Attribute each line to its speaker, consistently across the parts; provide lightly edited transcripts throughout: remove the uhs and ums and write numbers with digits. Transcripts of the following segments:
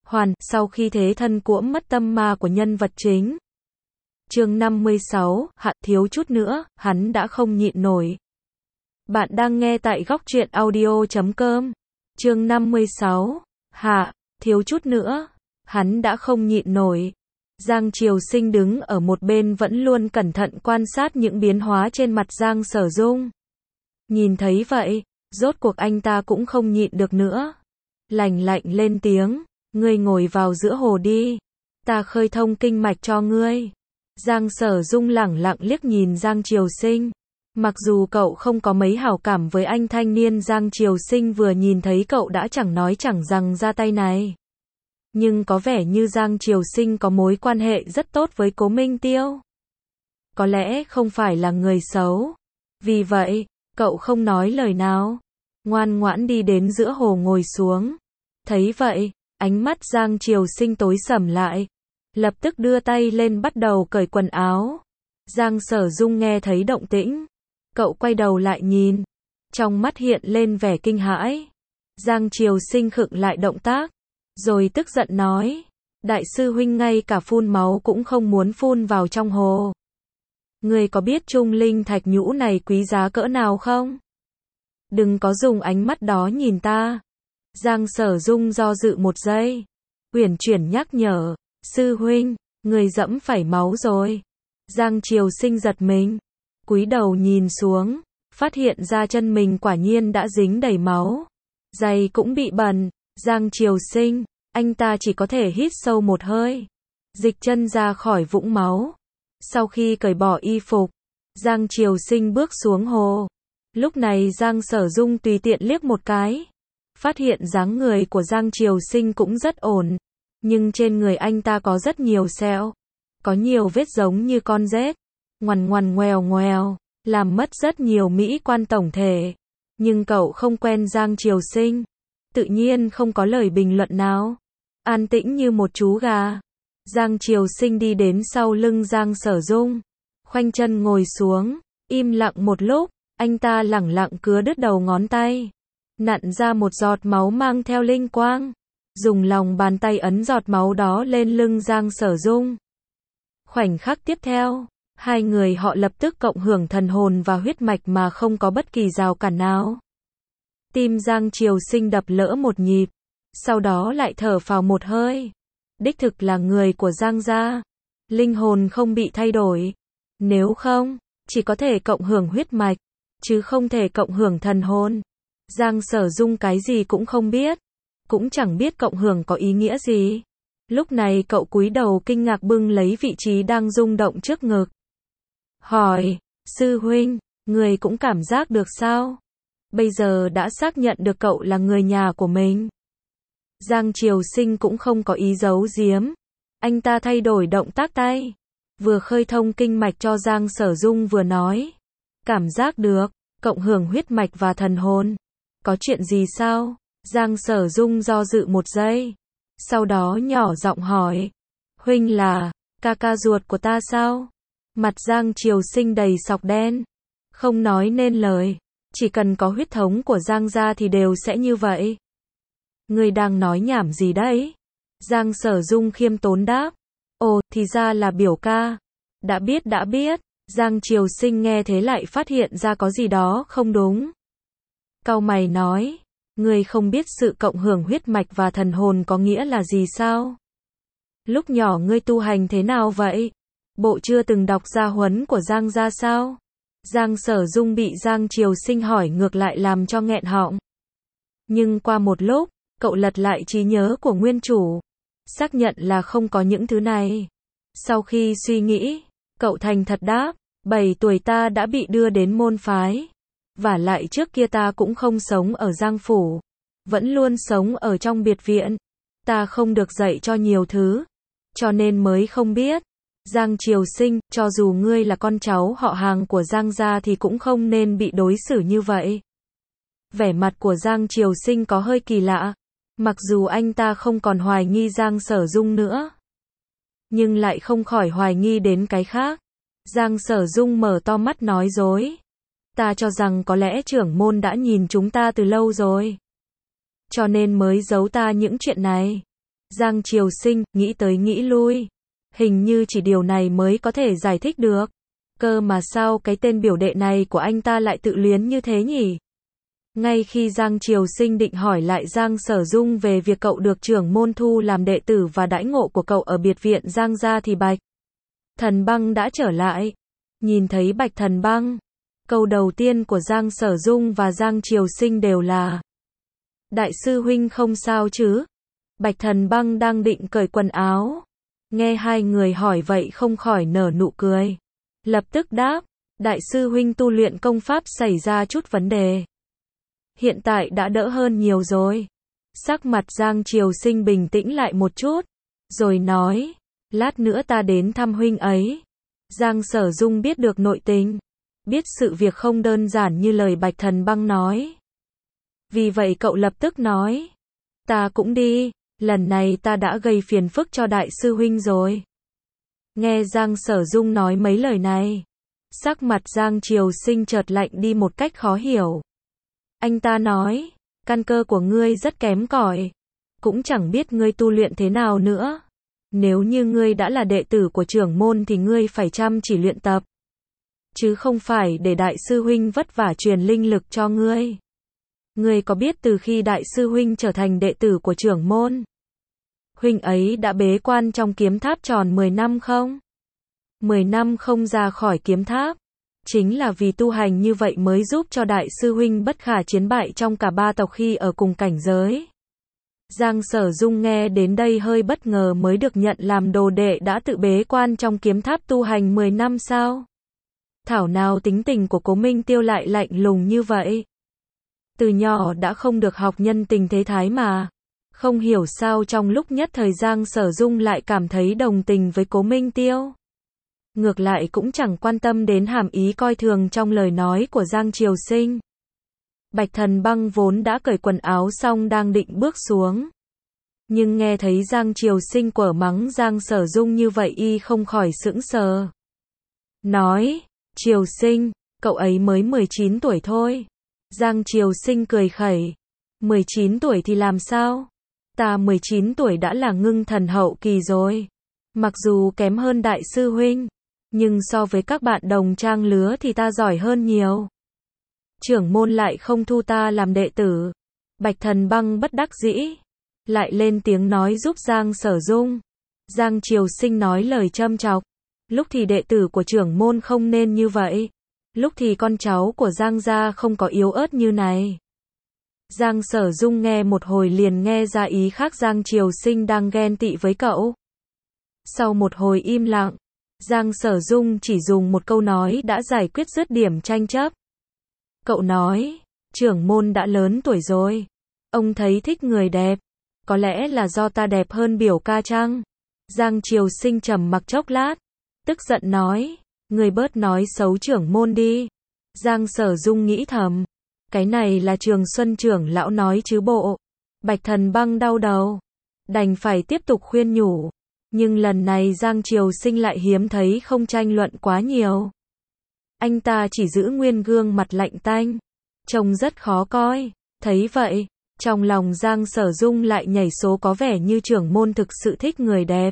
Speaker 1: sau khi thế thân cuỗm mất tâm ma của nhân vật chính. Chương 56, thiếu chút nữa, hắn đã không nhịn nổi. Bạn đang nghe tại góc truyện audio.com. Chương 56, thiếu chút nữa, hắn đã không nhịn nổi. Giang Triều Sinh đứng ở một bên vẫn luôn cẩn thận quan sát những biến hóa trên mặt Giang Sở Dung. Nhìn thấy vậy, rốt cuộc anh ta cũng không nhịn được nữa. Lạnh lạnh lên tiếng, ngươi ngồi vào giữa hồ đi, ta khơi thông kinh mạch cho ngươi. Giang Sở Dung lẳng lặng liếc nhìn Giang Triều Sinh. Mặc dù cậu không có mấy hảo cảm với anh thanh niên Giang Triều Sinh vừa nhìn thấy cậu đã chẳng nói chẳng rằng ra tay này. Nhưng có vẻ như Giang Triều Sinh có mối quan hệ rất tốt với Cố Minh Tiêu. Có lẽ không phải là người xấu. Vì vậy, cậu không nói lời nào. Ngoan ngoãn đi đến giữa hồ ngồi xuống. Thấy vậy, ánh mắt Giang Triều Sinh tối sầm lại. Lập tức đưa tay lên bắt đầu cởi quần áo. Giang Sở Dung nghe thấy động tĩnh. Cậu quay đầu lại nhìn. Trong mắt hiện lên vẻ kinh hãi. Giang Triều Sinh khựng lại động tác. Rồi tức giận nói. Đại sư huynh ngay cả phun máu cũng không muốn phun vào trong hồ. Người có biết trung linh thạch nhũ này quý giá cỡ nào không? Đừng có dùng ánh mắt đó nhìn ta. Giang Sở Dung do dự một giây. Uyển chuyển nhắc nhở. Sư huynh, người dẫm phải máu rồi. Giang Triều Sinh giật mình. Cúi đầu nhìn xuống. Phát hiện ra chân mình quả nhiên đã dính đầy máu. Giày cũng bị bẩn. Giang Triều Sinh, anh ta chỉ có thể hít sâu một hơi. Dịch chân ra khỏi vũng máu. Sau khi cởi bỏ y phục, Giang Triều Sinh bước xuống hồ. Lúc này Giang Sở Dung tùy tiện liếc một cái. Phát hiện dáng người của Giang Triều Sinh cũng rất ổn. Nhưng trên người anh ta có rất nhiều sẹo. Có nhiều vết giống như con rết. Ngoằn ngoằn ngoèo ngoèo. Làm mất rất nhiều mỹ quan tổng thể. Nhưng cậu không quen Giang Triều Sinh. Tự nhiên không có lời bình luận nào. An tĩnh như một chú gà. Giang Triều Sinh đi đến sau lưng Giang Sở Dung. Khoanh chân ngồi xuống. Im lặng một lúc. Anh ta lẳng lặng cứa đứt đầu ngón tay. Nặn ra một giọt máu mang theo linh quang. Dùng lòng bàn tay ấn giọt máu đó lên lưng Giang Sở Dung. Khoảnh khắc tiếp theo, hai người họ lập tức cộng hưởng thần hồn và huyết mạch mà không có bất kỳ rào cản nào. Tim Giang Triều Sinh đập lỡ một nhịp, sau đó lại thở phào một hơi. Đích thực là người của Giang gia, linh hồn không bị thay đổi. Nếu không, chỉ có thể cộng hưởng huyết mạch, chứ không thể cộng hưởng thần hồn. Giang Sở Dung cái gì cũng không biết, cũng chẳng biết cộng hưởng có ý nghĩa gì. Lúc này cậu cúi đầu kinh ngạc bưng lấy vị trí đang rung động trước ngực. Hỏi, sư huynh, người cũng cảm giác được sao? Bây giờ đã xác nhận được cậu là người nhà của mình. Giang Triều Sinh cũng không có ý giấu giếm. Anh ta thay đổi động tác tay. Vừa khơi thông kinh mạch cho Giang Sở Dung vừa nói. Cảm giác được, cộng hưởng huyết mạch và thần hồn. Có chuyện gì sao? Giang Sở Dung do dự một giây. Sau đó nhỏ giọng hỏi. Huynh là, ca ruột của ta sao? Mặt Giang Triều Sinh đầy sọc đen. Không nói nên lời. Chỉ cần có huyết thống của Giang gia thì đều sẽ như vậy. Ngươi đang nói nhảm gì đấy? Giang Sở Dung khiêm tốn đáp. Ồ, thì ra là biểu ca. Đã biết. Giang Triều Sinh nghe thế lại phát hiện ra có gì đó không đúng. Cau mày nói. Ngươi không biết sự cộng hưởng huyết mạch và thần hồn có nghĩa là gì sao? Lúc nhỏ ngươi tu hành thế nào vậy? Bộ chưa từng đọc gia huấn của Giang gia sao? Giang Sở Dung bị Giang Triều Sinh hỏi ngược lại làm cho nghẹn họng. Nhưng qua một lúc, cậu lật lại trí nhớ của nguyên chủ. Xác nhận là không có những thứ này. Sau khi suy nghĩ, cậu thành thật đáp, 7 tuổi ta đã bị đưa đến môn phái. Vả lại trước kia ta cũng không sống ở Giang Phủ. Vẫn luôn sống ở trong biệt viện. Ta không được dạy cho nhiều thứ. Cho nên mới không biết. Giang Triều Sinh, cho dù ngươi là con cháu họ hàng của Giang gia thì cũng không nên bị đối xử như vậy. Vẻ mặt của Giang Triều Sinh có hơi kỳ lạ. Mặc dù anh ta không còn hoài nghi Giang Sở Dung nữa. Nhưng lại không khỏi hoài nghi đến cái khác. Giang Sở Dung mở to mắt nói dối. Ta cho rằng có lẽ trưởng môn đã nhìn chúng ta từ lâu rồi. Cho nên mới giấu ta những chuyện này. Giang Triều Sinh, nghĩ tới nghĩ lui. Hình như chỉ điều này mới có thể giải thích được. Cơ mà sao cái tên biểu đệ này của anh ta lại tự luyến như thế nhỉ? Ngay khi Giang Triều Sinh định hỏi lại Giang Sở Dung về việc cậu được trưởng môn thu làm đệ tử và đãi ngộ của cậu ở biệt viện Giang gia thì Bạch Thần Băng đã trở lại. Nhìn thấy Bạch Thần Băng, câu đầu tiên của Giang Sở Dung và Giang Triều Sinh đều là: Đại sư huynh không sao chứ? Bạch Thần Băng đang định cởi quần áo. Nghe hai người hỏi vậy không khỏi nở nụ cười. Lập tức đáp: Đại sư huynh tu luyện công pháp xảy ra chút vấn đề. Hiện tại đã đỡ hơn nhiều rồi. Sắc mặt Giang Triều Sinh bình tĩnh lại một chút, rồi nói: Lát nữa ta đến thăm huynh ấy. Giang Sở Dung biết được nội tình, biết sự việc không đơn giản như lời Bạch Thần Băng nói. Vì vậy cậu lập tức nói: Ta cũng đi, lần này ta đã gây phiền phức cho đại sư huynh rồi. Nghe Giang Sở Dung nói mấy lời này, sắc mặt Giang Triều Sinh chợt lạnh đi một cách khó hiểu. Anh ta nói: Căn cơ của ngươi rất kém cỏi, cũng chẳng biết ngươi tu luyện thế nào nữa. Nếu như ngươi đã là đệ tử của trưởng môn thì ngươi phải chăm chỉ luyện tập, chứ không phải để đại sư huynh vất vả truyền linh lực cho ngươi. Ngươi có biết từ khi đại sư huynh trở thành đệ tử của trưởng môn, huynh ấy đã bế quan trong kiếm tháp tròn 10 năm không? 10 năm không ra khỏi kiếm tháp, chính là vì tu hành như vậy mới giúp cho đại sư huynh bất khả chiến bại trong cả ba tộc khi ở cùng cảnh giới. Giang Sở Dung nghe đến đây hơi bất ngờ, mới được nhận làm đồ đệ đã tự bế quan trong kiếm tháp tu hành 10 năm sao? Thảo nào tính tình của Cố Minh Tiêu lại lạnh lùng như vậy. Từ nhỏ đã không được học nhân tình thế thái mà. Không hiểu sao trong lúc nhất thời Giang Sở Dung lại cảm thấy đồng tình với Cố Minh Tiêu. Ngược lại cũng chẳng quan tâm đến hàm ý coi thường trong lời nói của Giang Triều Sinh. Bạch Thần Băng vốn đã cởi quần áo xong đang định bước xuống, nhưng nghe thấy Giang Triều Sinh quở mắng Giang Sở Dung như vậy y không khỏi sững sờ. Nói: Triều Sinh, cậu ấy mới 19 tuổi thôi. Giang Triều Sinh cười khẩy: 19 tuổi thì làm sao? Ta 19 tuổi đã là ngưng thần hậu kỳ rồi. Mặc dù kém hơn đại sư huynh, nhưng so với các bạn đồng trang lứa thì ta giỏi hơn nhiều. Trưởng môn lại không thu ta làm đệ tử. Bạch Thần Băng bất đắc dĩ, lại lên tiếng nói giúp Giang Sở Dung. Giang Triều Sinh nói lời châm chọc: Lúc thì đệ tử của trưởng môn không nên như vậy, lúc thì con cháu của Giang gia không có yếu ớt như này. Giang Sở Dung nghe một hồi liền nghe ra ý khác Giang Triều Sinh đang ghen tị với cậu. Sau một hồi im lặng, Giang Sở Dung chỉ dùng một câu nói đã giải quyết dứt điểm tranh chấp. Cậu nói: Trưởng môn đã lớn tuổi rồi, ông thấy thích người đẹp, có lẽ là do ta đẹp hơn biểu ca chăng? Giang Triều Sinh trầm mặc chốc lát, tức giận nói: Người bớt nói xấu trưởng môn đi. Giang Sở Dung nghĩ thầm: Cái này là Trường Xuân trưởng lão nói chứ bộ. Bạch Thần Băng đau đầu, đành phải tiếp tục khuyên nhủ. Nhưng lần này Giang Triều Sinh lại hiếm thấy không tranh luận quá nhiều. Anh ta chỉ giữ nguyên gương mặt lạnh tanh, trông rất khó coi. Thấy vậy, trong lòng Giang Sở Dung lại nhảy số, có vẻ như trưởng môn thực sự thích người đẹp.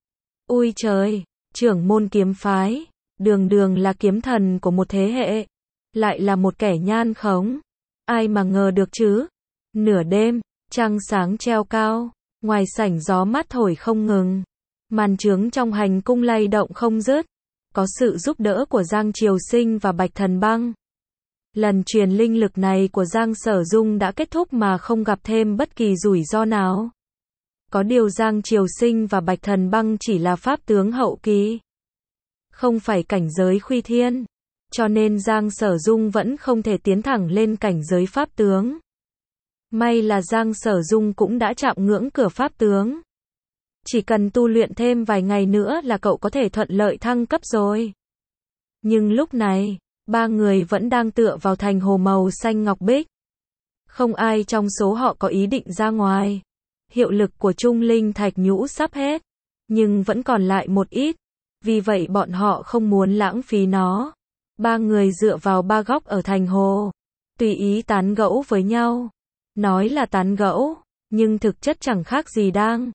Speaker 1: Ôi trời, trưởng môn kiếm phái, đường đường là kiếm thần của một thế hệ, lại là một kẻ nhan khống. Ai mà ngờ được chứ? Nửa đêm, trăng sáng treo cao, ngoài sảnh gió mát thổi không ngừng. Màn chướng trong hành cung lay động không dứt. Có sự giúp đỡ của Giang Triều Sinh và Bạch Thần Băng, lần truyền linh lực này của Giang Sở Dung đã kết thúc mà không gặp thêm bất kỳ rủi ro nào. Có điều Giang Triều Sinh và Bạch Thần Băng chỉ là pháp tướng hậu kỳ, không phải cảnh giới khuy thiên, cho nên Giang Sở Dung vẫn không thể tiến thẳng lên cảnh giới pháp tướng. May là Giang Sở Dung cũng đã chạm ngưỡng cửa pháp tướng. Chỉ cần tu luyện thêm vài ngày nữa là cậu có thể thuận lợi thăng cấp rồi. Nhưng lúc này, ba người vẫn đang tựa vào thành hồ màu xanh ngọc bích. Không ai trong số họ có ý định ra ngoài. Hiệu lực của Trung Linh Thạch Nhũ sắp hết, nhưng vẫn còn lại một ít. Vì vậy bọn họ không muốn lãng phí nó. Ba người dựa vào ba góc ở thành hồ, tùy ý tán gẫu với nhau. Nói là tán gẫu, nhưng thực chất chẳng khác gì đang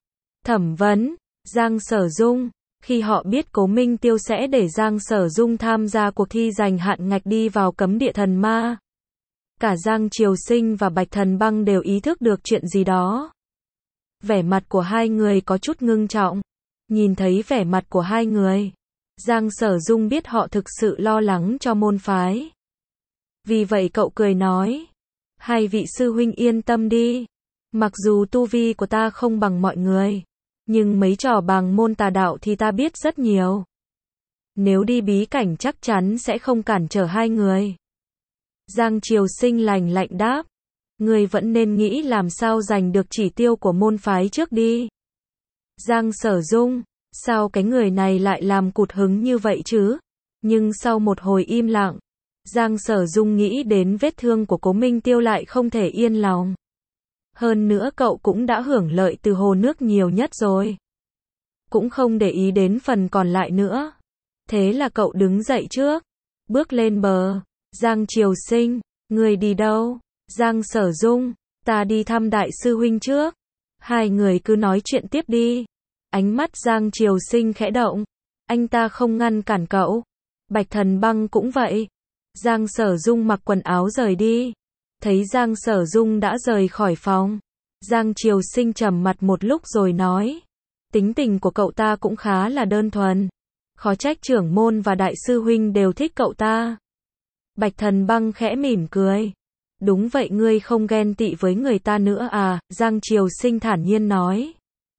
Speaker 1: Thẩm vấn, Giang Sở Dung. Khi họ biết Cố Minh Tiêu sẽ để Giang Sở Dung tham gia cuộc thi giành hạn ngạch đi vào cấm địa thần ma, cả Giang Triều Sinh và Bạch Thần Băng đều ý thức được chuyện gì đó. Vẻ mặt của hai người có chút ngưng trọng. Nhìn thấy vẻ mặt của hai người, Giang Sở Dung biết họ thực sự lo lắng cho môn phái. Vì vậy cậu cười nói, hai vị sư huynh yên tâm đi. Mặc dù tu vi của ta không bằng mọi người, nhưng mấy trò bàng môn tà đạo thì ta biết rất nhiều. Nếu đi bí cảnh chắc chắn sẽ không cản trở hai người. Giang Triều Sinh lạnh lạnh đáp, người vẫn nên nghĩ làm sao giành được chỉ tiêu của môn phái trước đi. Giang Sở Dung, sao cái người này lại làm cụt hứng như vậy chứ? Nhưng sau một hồi im lặng, Giang Sở Dung nghĩ đến vết thương của Cố Minh Tiêu lại không thể yên lòng. Hơn nữa cậu cũng đã hưởng lợi từ hồ nước nhiều nhất rồi. Cũng không để ý đến phần còn lại nữa. Thế là cậu đứng dậy trước, bước lên bờ. Giang Triều Sinh, người đi đâu? Giang Sở Dung, ta đi thăm đại sư huynh trước. Hai người cứ nói chuyện tiếp đi. Ánh mắt Giang Triều Sinh khẽ động. Anh ta không ngăn cản cậu. Bạch Thần Băng cũng vậy. Giang Sở Dung mặc quần áo rời đi. Thấy Giang Sở Dung đã rời khỏi phòng, Giang Triều Sinh trầm mặt một lúc rồi nói, tính tình của cậu ta cũng khá là đơn thuần. Khó trách trưởng môn và đại sư huynh đều thích cậu ta. Bạch Thần Băng khẽ mỉm cười. Đúng vậy, ngươi không ghen tị với người ta nữa à? Giang Triều Sinh thản nhiên nói.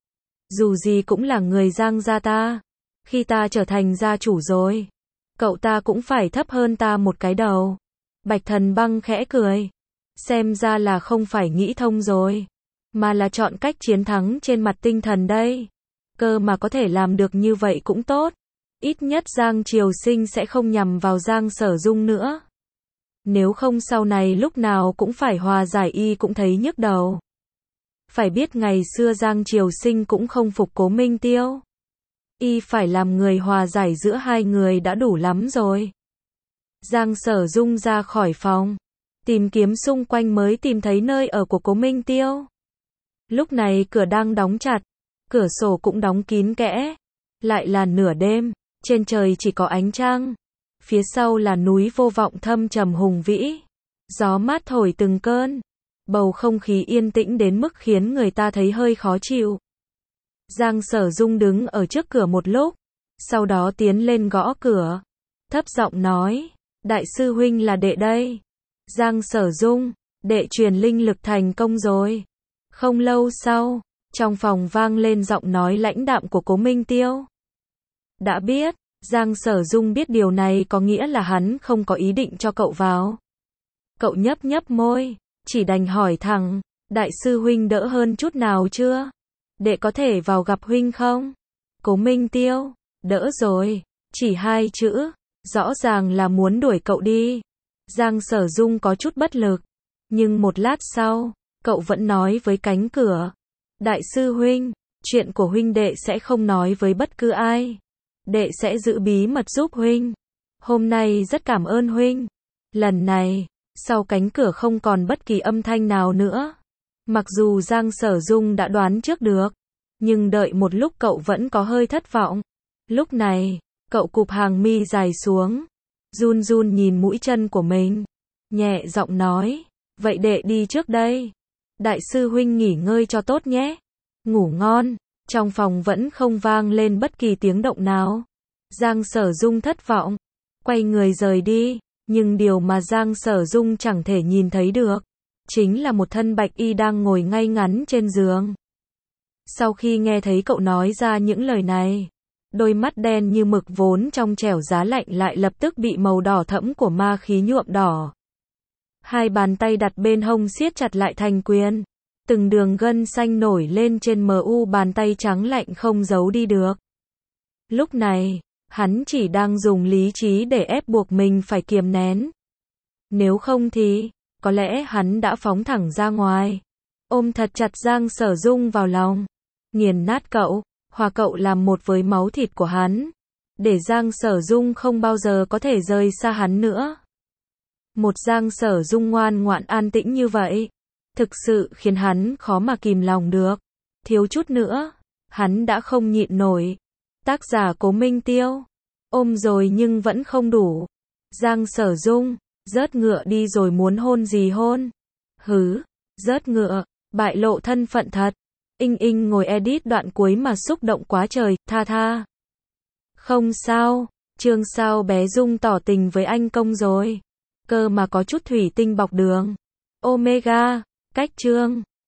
Speaker 1: Dù gì cũng là người Giang gia ta. Khi ta trở thành gia chủ rồi, cậu ta cũng phải thấp hơn ta một cái đầu. Bạch Thần Băng khẽ cười. Xem ra là không phải nghĩ thông rồi, mà là chọn cách chiến thắng trên mặt tinh thần đây. Cơ mà có thể làm được như vậy cũng tốt. Ít nhất Giang Triều Sinh sẽ không nhằm vào Giang Sở Dung nữa. Nếu không sau này lúc nào cũng phải hòa giải y cũng thấy nhức đầu. Phải biết ngày xưa Giang Triều Sinh cũng không phục Cố Minh Tiêu. Y phải làm người hòa giải giữa hai người đã đủ lắm rồi. Giang Sở Dung ra khỏi phòng, tìm kiếm xung quanh mới tìm thấy nơi ở của Cố Minh Tiêu. Lúc này cửa đang đóng chặt, cửa sổ cũng đóng kín kẽ. Lại là nửa đêm, trên trời chỉ có ánh trăng. Phía sau là núi vô vọng thâm trầm hùng vĩ. Gió mát thổi từng cơn. Bầu không khí yên tĩnh đến mức khiến người ta thấy hơi khó chịu. Giang Sở Dung đứng ở trước cửa một lúc, sau đó tiến lên gõ cửa. Thấp giọng nói, đại sư huynh là đệ đây. Giang Sở Dung, đệ truyền linh lực thành công rồi. Không lâu sau, trong phòng vang lên giọng nói lãnh đạm của Cố Minh Tiêu. Đã biết. Giang Sở Dung biết điều này có nghĩa là hắn không có ý định cho cậu vào. Cậu nhấp nhấp môi, chỉ đành hỏi thẳng, đại sư huynh đỡ hơn chút nào chưa? Đệ có thể vào gặp huynh không? Cố Minh Tiêu, đỡ rồi, chỉ hai chữ, rõ ràng là muốn đuổi cậu đi. Giang Sở Dung có chút bất lực, nhưng một lát sau, cậu vẫn nói với cánh cửa, đại sư huynh, chuyện của huynh đệ sẽ không nói với bất cứ ai. Đệ sẽ giữ bí mật giúp huynh. Hôm nay rất cảm ơn huynh. Lần này, sau cánh cửa không còn bất kỳ âm thanh nào nữa. Mặc dù Giang Sở Dung đã đoán trước được, nhưng đợi một lúc cậu vẫn có hơi thất vọng. Lúc này, cậu cụp hàng mi dài xuống, run run nhìn mũi chân của mình, nhẹ giọng nói, vậy đệ đi trước đây. Đại sư huynh nghỉ ngơi cho tốt nhé. Ngủ ngon. Trong phòng vẫn không vang lên bất kỳ tiếng động nào. Giang Sở Dung thất vọng, quay người rời đi, nhưng điều mà Giang Sở Dung chẳng thể nhìn thấy được, chính là một thân bạch y đang ngồi ngay ngắn trên giường. Sau khi nghe thấy cậu nói ra những lời này, đôi mắt đen như mực vốn trong trẻo giá lạnh lại lập tức bị màu đỏ thẫm của ma khí nhuộm đỏ. Hai bàn tay đặt bên hông siết chặt lại thành quyền. Từng đường gân xanh nổi lên trên mu bàn tay trắng lạnh không giấu đi được. Lúc này, hắn chỉ đang dùng lý trí để ép buộc mình phải kiềm nén. Nếu không thì, có lẽ hắn đã phóng thẳng ra ngoài. Ôm thật chặt Giang Sở Dung vào lòng. Nghiền nát cậu, hòa cậu làm một với máu thịt của hắn. Để Giang Sở Dung không bao giờ có thể rời xa hắn nữa. Một Giang Sở Dung ngoan ngoãn an tĩnh như vậy, thực sự khiến hắn khó mà kìm lòng được. Thiếu chút nữa, Hắn đã không nhịn nổi. Tác giả Cố Minh Tiêu. Ôm rồi nhưng vẫn không đủ. Giang Sở Dung. Rớt ngựa đi rồi muốn hôn gì hôn. Hứ. Rớt ngựa. Bại lộ thân phận thật. Inh ngồi edit đoạn cuối mà xúc động quá trời, tha tha. Không sao. Trương sao bé Dung tỏ tình với anh Công rồi. Cơ mà có chút thủy tinh bọc đường. Omega. Cách Trương.